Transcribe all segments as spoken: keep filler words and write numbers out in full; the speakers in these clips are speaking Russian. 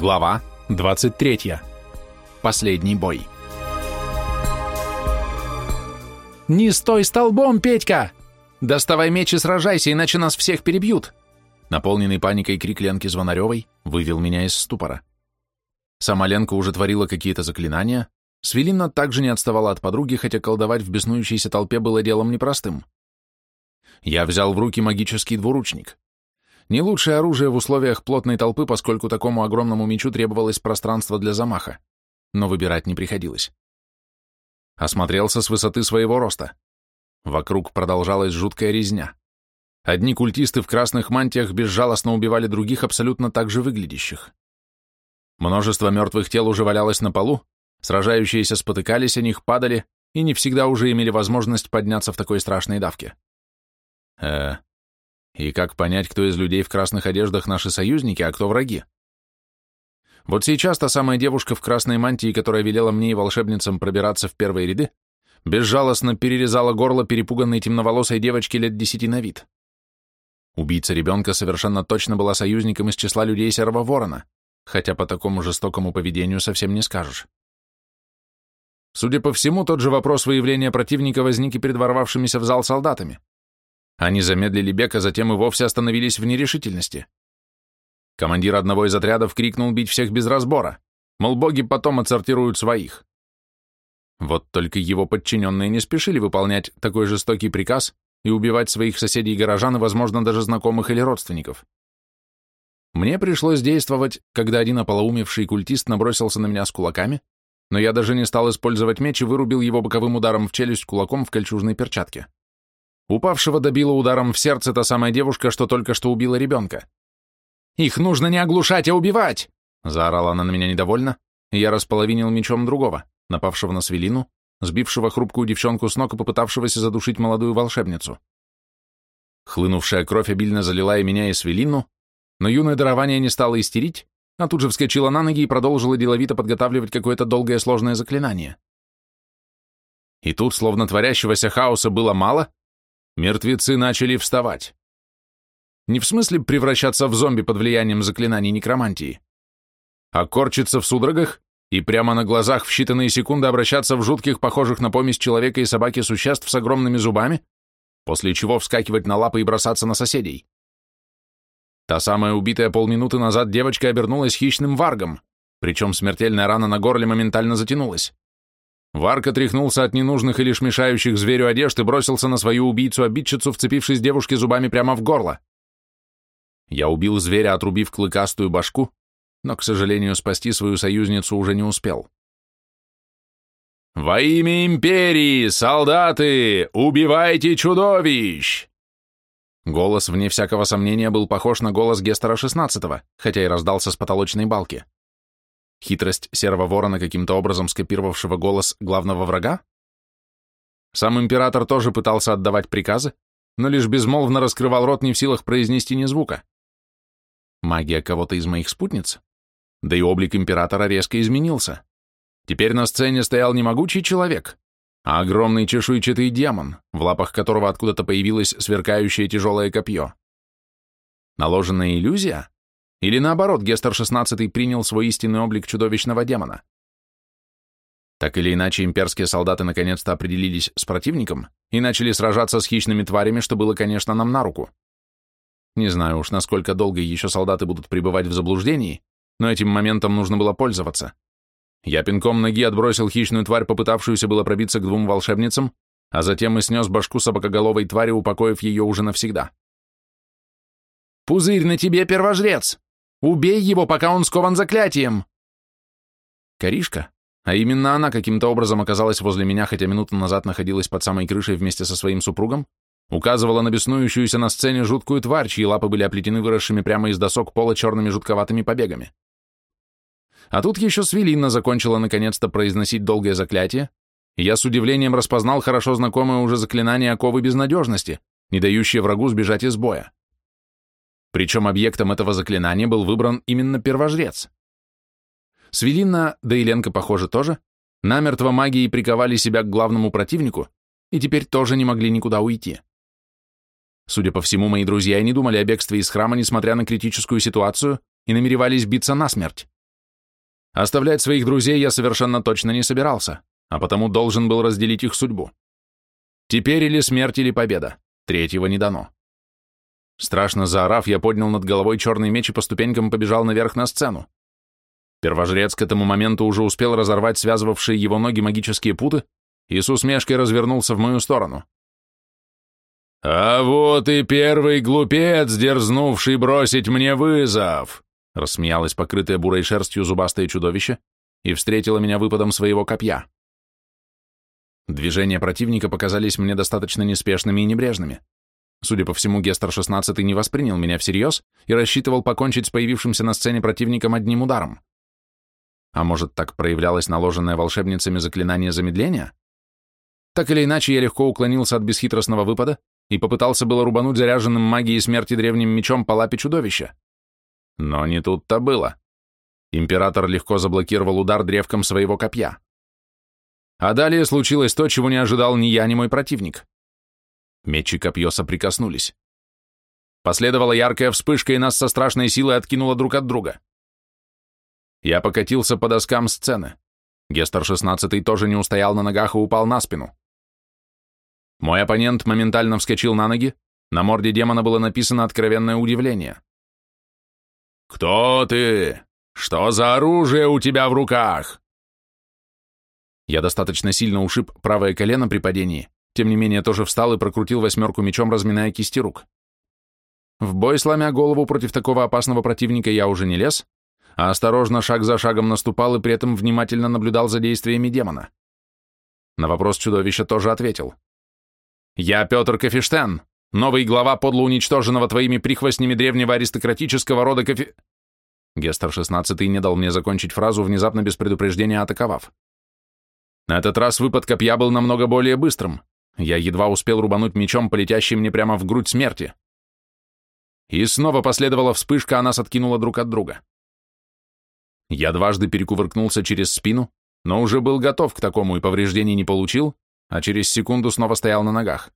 Глава двадцать третья. Последний бой. «Не стой столбом, Петька! Доставай меч и сражайся, иначе нас всех перебьют!» Наполненный паникой крик Ленки Звонаревой вывел меня из ступора. Сама Ленка уже творила какие-то заклинания, Свелинна также не отставала от подруги, хотя колдовать в беснующейся толпе было делом непростым. Я взял в руки магический двуручник. Не лучшее оружие в условиях плотной толпы, поскольку такому огромному мечу требовалось пространство для замаха, но выбирать не приходилось. Осмотрелся с высоты своего роста. Вокруг продолжалась жуткая резня. Одни культисты в красных мантиях безжалостно убивали других, абсолютно так же выглядящих. Множество мертвых тел уже валялось на полу, сражающиеся спотыкались о них, падали и не всегда уже имели возможность подняться в такой страшной давке. Э, и как понять, кто из людей в красных одеждах наши союзники, а кто враги? Вот сейчас та самая девушка в красной мантии, которая велела мне и волшебницам пробираться в первые ряды, безжалостно перерезала горло перепуганной темноволосой девочки лет десяти на вид. Убийца ребенка совершенно точно была союзником из числа людей Серого Ворона, хотя по такому жестокому поведению совсем не скажешь. Судя по всему, тот же вопрос выявления противника возник и перед ворвавшимися в зал солдатами. Они замедлили бег, а затем и вовсе остановились в нерешительности. Командир одного из отрядов крикнул бить всех без разбора, мол, боги потом отсортируют своих. Вот только его подчиненные не спешили выполнять такой жестокий приказ и убивать своих соседей и горожан, и, возможно, даже знакомых или родственников. Мне пришлось действовать, когда один ополоумевший культист набросился на меня с кулаками, но я даже не стал использовать меч и вырубил его боковым ударом в челюсть кулаком в кольчужной перчатке. Упавшего добила ударом в сердце та самая девушка, что только что убила ребенка. «Их нужно не оглушать, а убивать!» Заорала она на меня недовольно, и я располовинил мечом другого, напавшего на Свелину, сбившего хрупкую девчонку с ног и попытавшегося задушить молодую волшебницу. Хлынувшая кровь обильно залила и меня, и Свелину, но юное дарование не стало истерить, а тут же вскочила на ноги и продолжила деловито подготавливать какое-то долгое сложное заклинание. И тут, словно творящегося хаоса было мало, мертвецы начали вставать. Не в смысле превращаться в зомби под влиянием заклинаний некромантии, а корчиться в судорогах и прямо на глазах в считанные секунды обращаться в жутких, похожих на помесь человека и собаки существ с огромными зубами, после чего вскакивать на лапы и бросаться на соседей. Та самая убитая полминуты назад девочка обернулась хищным варгом, причем смертельная рана на горле моментально затянулась. Варг отряхнулся от ненужных и лишь мешающих зверю одежд и бросился на свою убийцу-обидчицу, вцепившись девушке зубами прямо в горло. Я убил зверя, отрубив клыкастую башку, но, к сожалению, спасти свою союзницу уже не успел. «Во имя империи, солдаты, убивайте чудовищ!» Голос, вне всякого сомнения, был похож на голос Гестера шестнадцатого, хотя и раздался с потолочной балки. Хитрость Серого Ворона, каким-то образом скопировавшего голос главного врага? Сам император тоже пытался отдавать приказы, но лишь безмолвно раскрывал рот, не в силах произнести ни звука. Магия кого-то из моих спутниц? Да и облик императора резко изменился. Теперь на сцене стоял не могучий человек, а огромный чешуйчатый демон, в лапах которого откуда-то появилось сверкающее тяжелое копье. Наложенная иллюзия? Или наоборот, Гестер шестнадцатый принял свой истинный облик чудовищного демона? Так или иначе, имперские солдаты наконец-то определились с противником и начали сражаться с хищными тварями, что было, конечно, нам на руку. Не знаю уж, насколько долго еще солдаты будут пребывать в заблуждении, но этим моментом нужно было пользоваться. Я пинком ноги отбросил хищную тварь, попытавшуюся было пробиться к двум волшебницам, а затем и снес башку собакоголовой твари, упокоив ее уже навсегда. «Пузырь на тебе, первожрец! Убей его, пока он скован заклятием!» Коришка, а именно она каким-то образом оказалась возле меня, хотя минуту назад находилась под самой крышей вместе со своим супругом, указывала на беснующуюся на сцене жуткую тварь, чьи лапы были оплетены выросшими прямо из досок пола черными жутковатыми побегами. А тут еще Свелинна закончила наконец-то произносить долгое заклятие, и я с удивлением распознал хорошо знакомое уже заклинание оковы безнадежности, не дающее врагу сбежать из боя. Причем объектом этого заклинания был выбран именно первожрец. Свелинна, да и Ленка, похоже, тоже, намертво магией приковали себя к главному противнику и теперь тоже не могли никуда уйти. Судя по всему, мои друзья и не думали о бегстве из храма, несмотря на критическую ситуацию, и намеревались биться насмерть. Оставлять своих друзей я совершенно точно не собирался, а потому должен был разделить их судьбу. Теперь или смерть, или победа. Третьего не дано. Страшно заорав, я поднял над головой черный меч и по ступенькам побежал наверх на сцену. Первожрец к этому моменту уже успел разорвать связывавшие его ноги магические путы и с усмешкой развернулся в мою сторону. «А вот и первый глупец, дерзнувший бросить мне вызов!» рассмеялось покрытое бурой шерстью зубастое чудовище и встретило меня выпадом своего копья. Движения противника показались мне достаточно неспешными и небрежными. Судя по всему, Гестер шестнадцатый не воспринял меня всерьез и рассчитывал покончить с появившимся на сцене противником одним ударом. А может, так проявлялось наложенное волшебницами заклинание замедления? Так или иначе, я легко уклонился от бесхитростного выпада и попытался было рубануть заряженным магией смерти древним мечом по лапе чудовища. Но не тут-то было. Император легко заблокировал удар древком своего копья. А далее случилось то, чего не ожидал ни я, ни мой противник. Меч и копье соприкоснулись. Последовала яркая вспышка, и нас со страшной силой откинуло друг от друга. Я покатился по доскам сцены. Гестер шестнадцатый тоже не устоял на ногах и упал на спину. Мой оппонент моментально вскочил на ноги, на морде демона было написано откровенное удивление. «Кто ты? Что за оружие у тебя в руках?» Я достаточно сильно ушиб правое колено при падении, тем не менее тоже встал и прокрутил восьмерку мечом, разминая кисти рук. В бой, сломя голову против такого опасного противника, я уже не лез, а осторожно шаг за шагом наступал и при этом внимательно наблюдал за действиями демона. На вопрос чудовища тоже ответил. «Я Петр Кафештен, новый глава подло уничтоженного твоими прихвостнями древнего аристократического рода Кафе...» Гестер шестнадцатый не дал мне закончить фразу, внезапно без предупреждения атаковав. На этот раз выпад копья был намного более быстрым. Я едва успел рубануть мечом, полетящий мне прямо в грудь смерти. И снова последовала вспышка, а нас откинуло друг от друга. Я дважды перекувыркнулся через спину, но уже был готов к такому и повреждений не получил, а через секунду снова стоял на ногах.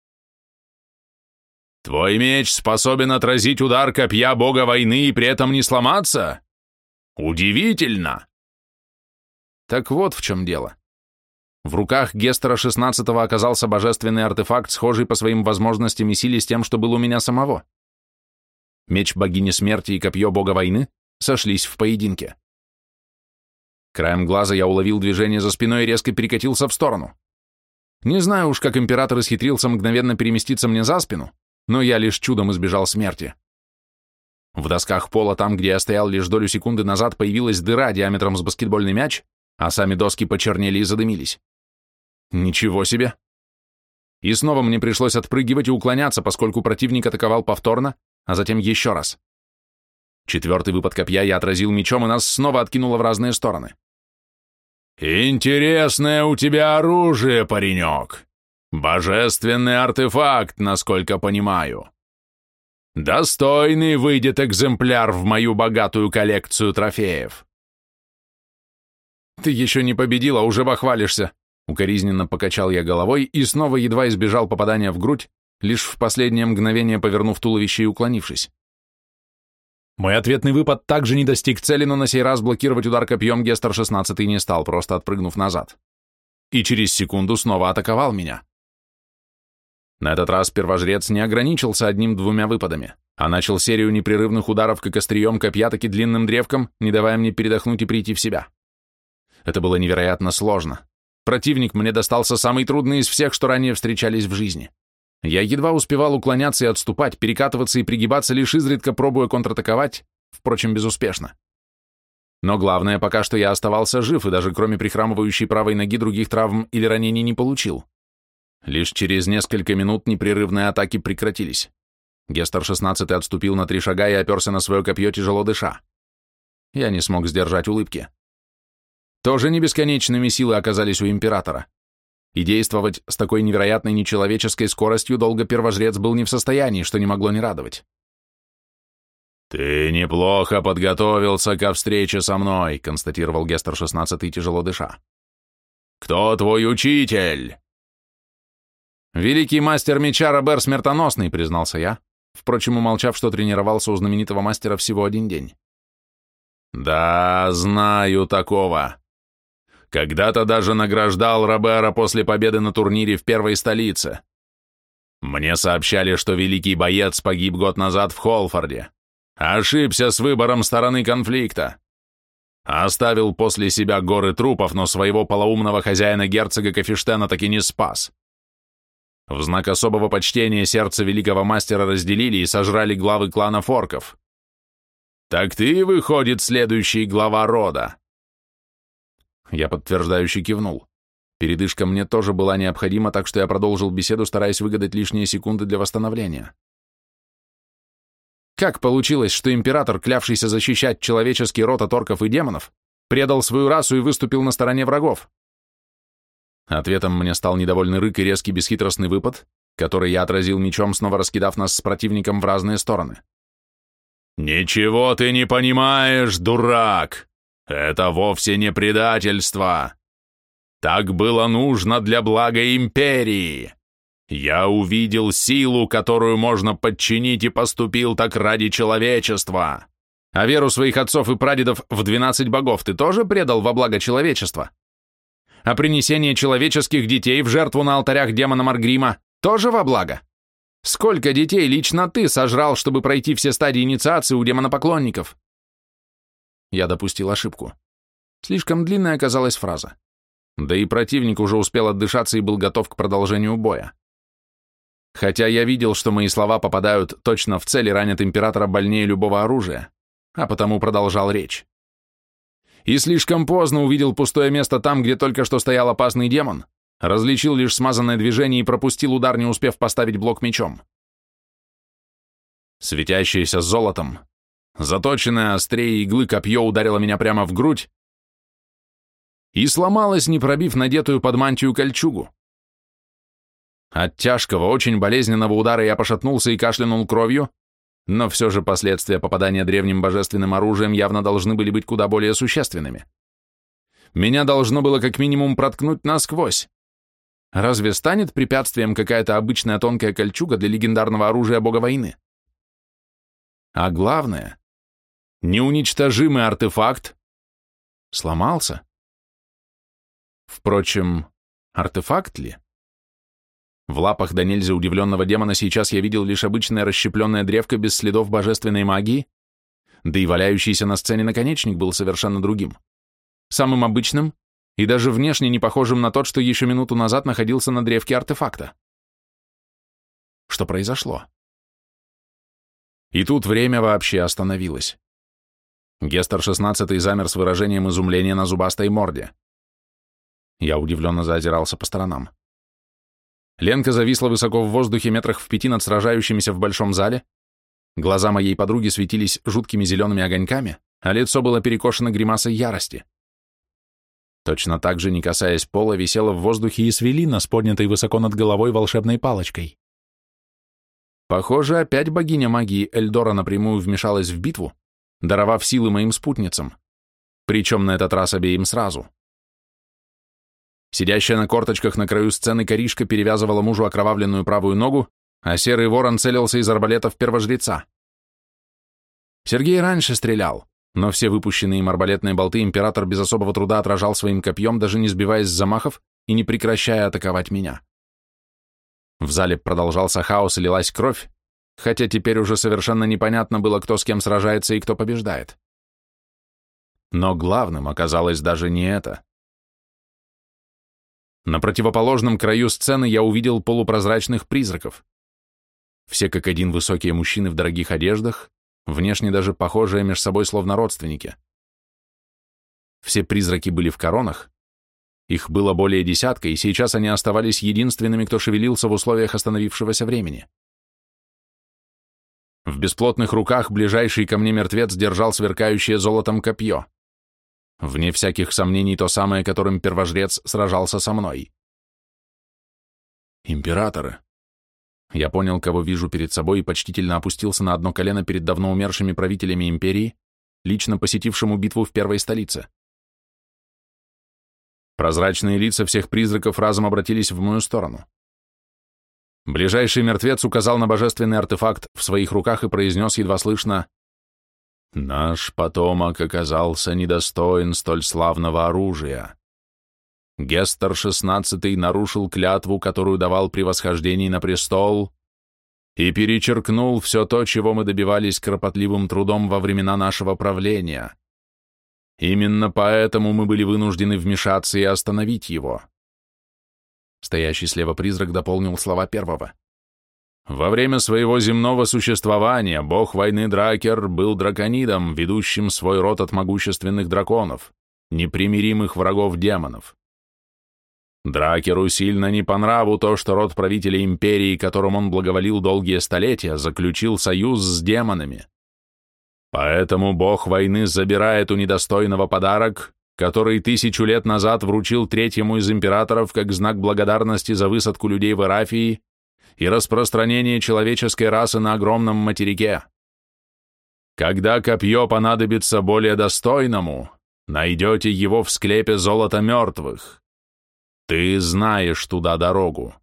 «Твой меч способен отразить удар копья бога войны и при этом не сломаться? Удивительно!» Так вот в чем дело. В руках Гестера шестнадцатого оказался божественный артефакт, схожий по своим возможностям и силе с тем, что был у меня самого. Меч богини смерти и копье бога войны сошлись в поединке. Краем глаза я уловил движение за спиной и резко перекатился в сторону. Не знаю уж, как император исхитрился мгновенно переместиться мне за спину, но я лишь чудом избежал смерти. В досках пола, там, где я стоял лишь долю секунды назад, появилась дыра диаметром с баскетбольный мяч, а сами доски почернели и задымились. Ничего себе! И снова мне пришлось отпрыгивать и уклоняться, поскольку противник атаковал повторно, а затем еще раз. Четвертый выпад копья я отразил мечом, и нас снова откинуло в разные стороны. «Интересное у тебя оружие, паренек! Божественный артефакт, насколько понимаю. Достойный выйдет экземпляр в мою богатую коллекцию трофеев». «Ты еще не победил, а уже бахвалишься», — укоризненно покачал я головой и снова едва избежал попадания в грудь, лишь в последнее мгновение повернув туловище и уклонившись. Мой ответный выпад также не достиг цели, но на сей раз блокировать удар копьем Гестер шестнадцатый не стал, просто отпрыгнув назад. И через секунду снова атаковал меня. На этот раз первожрец не ограничился одним-двумя выпадами, а начал серию непрерывных ударов как острием копья, так и длинным древком, не давая мне передохнуть и прийти в себя. Это было невероятно сложно. Противник мне достался самый трудный из всех, что ранее встречались в жизни. Я едва успевал уклоняться и отступать, перекатываться и пригибаться, лишь изредка пробуя контратаковать, впрочем, безуспешно. Но главное, пока что я оставался жив и даже кроме прихрамывающей правой ноги других травм или ранений не получил. Лишь через несколько минут непрерывные атаки прекратились. Гестер шестнадцатый отступил на три шага и оперся на свое копье, тяжело дыша. Я не смог сдержать улыбки. Тоже не бесконечными силы оказались у императора. И действовать с такой невероятной нечеловеческой скоростью долго первожрец был не в состоянии, что не могло не радовать. «Ты неплохо подготовился ко встрече со мной», — констатировал Гестер шестнадцатый, тяжело дыша. «Кто твой учитель?» «Великий мастер меча Робер Смертоносный», — признался я, впрочем, умолчав, что тренировался у знаменитого мастера всего один день. Да, знаю такого. Когда-то даже награждал Робера после победы на турнире в первой столице. Мне сообщали, что великий боец погиб год назад в Холфорде. Ошибся с выбором стороны конфликта. Оставил после себя горы трупов, но своего полоумного хозяина герцога Кафештена таки не спас. В знак особого почтения сердце великого мастера разделили и сожрали главы клана Форков. Так ты, выходит, следующий глава рода. Я подтверждающе кивнул. Передышка мне тоже была необходима, так что я продолжил беседу, стараясь выгадать лишние секунды для восстановления. Как получилось, что император, клявшийся защищать человеческий род от орков и демонов, предал свою расу и выступил на стороне врагов? Ответом мне стал недовольный рык и резкий бесхитростный выпад, который я отразил мечом, снова раскидав нас с противником в разные стороны. «Ничего ты не понимаешь, дурак! Это вовсе не предательство! Так было нужно для блага империи! Я увидел силу, которую можно подчинить, и поступил так ради человечества! А веру своих отцов и прадедов в двенадцать богов ты тоже предал во благо человечества? А принесение человеческих детей в жертву на алтарях демона Маргрима тоже во благо? Сколько детей лично ты сожрал, чтобы пройти все стадии инициации у демонопоклонников?» Я допустил ошибку. Слишком длинная оказалась фраза. Да и противник уже успел отдышаться и был готов к продолжению боя. Хотя я видел, что мои слова попадают точно в цель и ранят императора больнее любого оружия, а потому продолжал речь. И слишком поздно увидел пустое место там, где только что стоял опасный демон, различил лишь смазанное движение и пропустил удар, не успев поставить блок мечом. Светящееся золотом, заточенное острее иглы копье ударило меня прямо в грудь и сломалось, не пробив надетую под мантию кольчугу. От тяжкого, очень болезненного удара я пошатнулся и кашлянул кровью, но все же последствия попадания древним божественным оружием явно должны были быть куда более существенными. Меня должно было как минимум проткнуть насквозь. Разве станет препятствием какая-то обычная тонкая кольчуга для легендарного оружия бога войны? А главное, неуничтожимый артефакт сломался. Впрочем, артефакт ли? В лапах до нельзя удивленного демона сейчас я видел лишь обычное расщепленное древко без следов божественной магии, да и валяющийся на сцене наконечник был совершенно другим, самым обычным и даже внешне не похожим на тот, что еще минуту назад находился на древке артефакта. Что произошло? И тут время вообще остановилось. Гестер шестнадцатый замер с выражением изумления на зубастой морде. Я удивленно заозирался по сторонам. Ленка зависла высоко в воздухе метрах в пяти над сражающимися в большом зале, глаза моей подруги светились жуткими зелеными огоньками, а лицо было перекошено гримасой ярости. Точно так же, не касаясь пола, висела в воздухе и Свелина с поднятой высоко над головой волшебной палочкой. Похоже, опять богиня магии Эльдора напрямую вмешалась в битву, даровав силы моим спутницам, причем на этот раз обеим сразу. Сидящая на корточках на краю сцены Коришка перевязывала мужу окровавленную правую ногу, а серый ворон целился из арбалета в первожреца. Сергей раньше стрелял, но все выпущенные им арбалетные болты император без особого труда отражал своим копьем, даже не сбиваясь с замахов и не прекращая атаковать меня. В зале продолжался хаос и лилась кровь, хотя теперь уже совершенно непонятно было, кто с кем сражается и кто побеждает. Но главным оказалось даже не это. На противоположном краю сцены я увидел полупрозрачных призраков. Все как один высокие мужчины в дорогих одеждах, внешне даже похожие между собой словно родственники. Все призраки были в коронах, их было более десятка, и сейчас они оставались единственными, кто шевелился в условиях остановившегося времени. В бесплотных руках ближайший ко мне мертвец держал сверкающее золотом копье. Вне всяких сомнений, то самое, которым первожрец сражался со мной. Императоры. Я понял, кого вижу перед собой, и почтительно опустился на одно колено перед давно умершими правителями империи, лично посетившему битву в первой столице. Прозрачные лица всех призраков разом обратились в мою сторону. Ближайший мертвец указал на божественный артефакт в своих руках и произнес едва слышно: Наш потомок оказался недостоин столь славного оружия. Гестер шестнадцатый нарушил клятву, которую давал при восхождении на престол, и перечеркнул все то, чего мы добивались кропотливым трудом во времена нашего правления. Именно поэтому мы были вынуждены вмешаться и остановить его. Стоящий слева призрак дополнил слова первого. Во время своего земного существования бог войны Дракер был драконидом, ведущим свой род от могущественных драконов, непримиримых врагов демонов. Дракеру сильно не по нраву то, что род правителя империи, которым он благоволил долгие столетия, заключил союз с демонами. Поэтому бог войны забирает у недостойного подарок, который тысячу лет назад вручил третьему из императоров как знак благодарности за высадку людей в Эрафии и распространение человеческой расы на огромном материке. Когда копье понадобится более достойному, найдете его в склепе золота мертвых. Ты знаешь туда дорогу.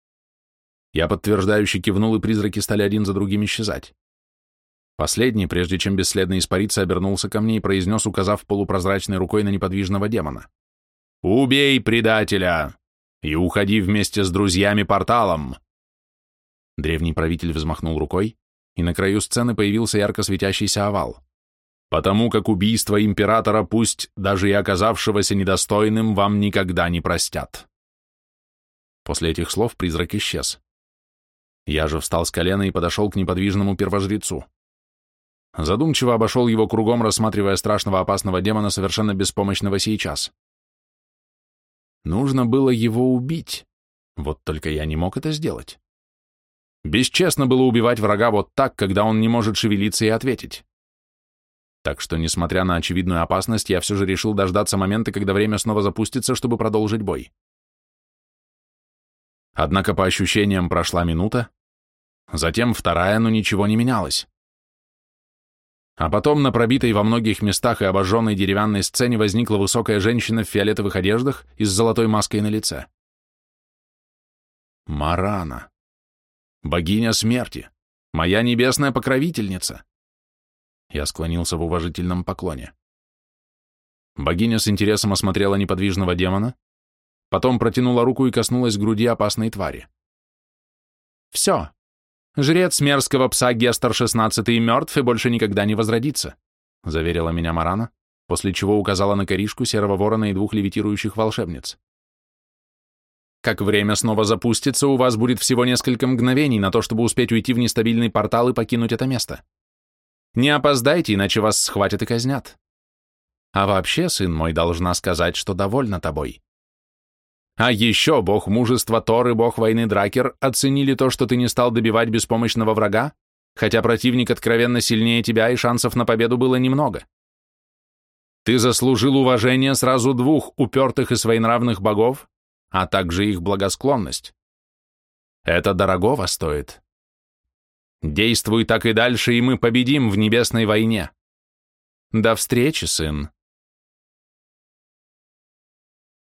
Я подтверждающе кивнул, и призраки стали один за другим исчезать. Последний, прежде чем бесследно испариться, обернулся ко мне и произнес, указав полупрозрачной рукой на неподвижного демона. «Убей предателя и уходи вместе с друзьями порталом!» Древний правитель взмахнул рукой, и на краю сцены появился ярко светящийся овал. «Потому как убийство императора, пусть даже и оказавшегося недостойным, вам никогда не простят». После этих слов призрак исчез. Я же встал с колена и подошел к неподвижному первожрецу. Задумчиво обошел его кругом, рассматривая страшного опасного демона, совершенно беспомощного сейчас. Нужно было его убить, вот только я не мог это сделать. Бесчестно было убивать врага вот так, когда он не может шевелиться и ответить. Так что, несмотря на очевидную опасность, я все же решил дождаться момента, когда время снова запустится, чтобы продолжить бой. Однако по ощущениям прошла минута, затем вторая, но ничего не менялось. А потом на пробитой во многих местах и обожженной деревянной сцене возникла высокая женщина в фиолетовых одеждах и с золотой маской на лице. Марана. Богиня смерти. Моя небесная покровительница. Я склонился в уважительном поклоне. Богиня с интересом осмотрела неподвижного демона, потом протянула руку и коснулась груди опасной твари. «Все. Жрец мерзкого пса Гестер шестнадцатый мертв и больше никогда не возродится», заверила меня Марана, после чего указала на коришку, серого ворона и двух левитирующих волшебниц. «Как время снова запустится, у вас будет всего несколько мгновений на то, чтобы успеть уйти в нестабильный портал и покинуть это место. Не опоздайте, иначе вас схватят и казнят. А вообще, сын мой, должна сказать, что довольна тобой. А еще бог мужества Тор и бог войны Дракер оценили то, что ты не стал добивать беспомощного врага, хотя противник откровенно сильнее тебя, и шансов на победу было немного. Ты заслужил уважение сразу двух упертых и своенравных богов, а также их благосклонность. Это дорогого стоит. Действуй так и дальше, и мы победим в небесной войне. До встречи, сын.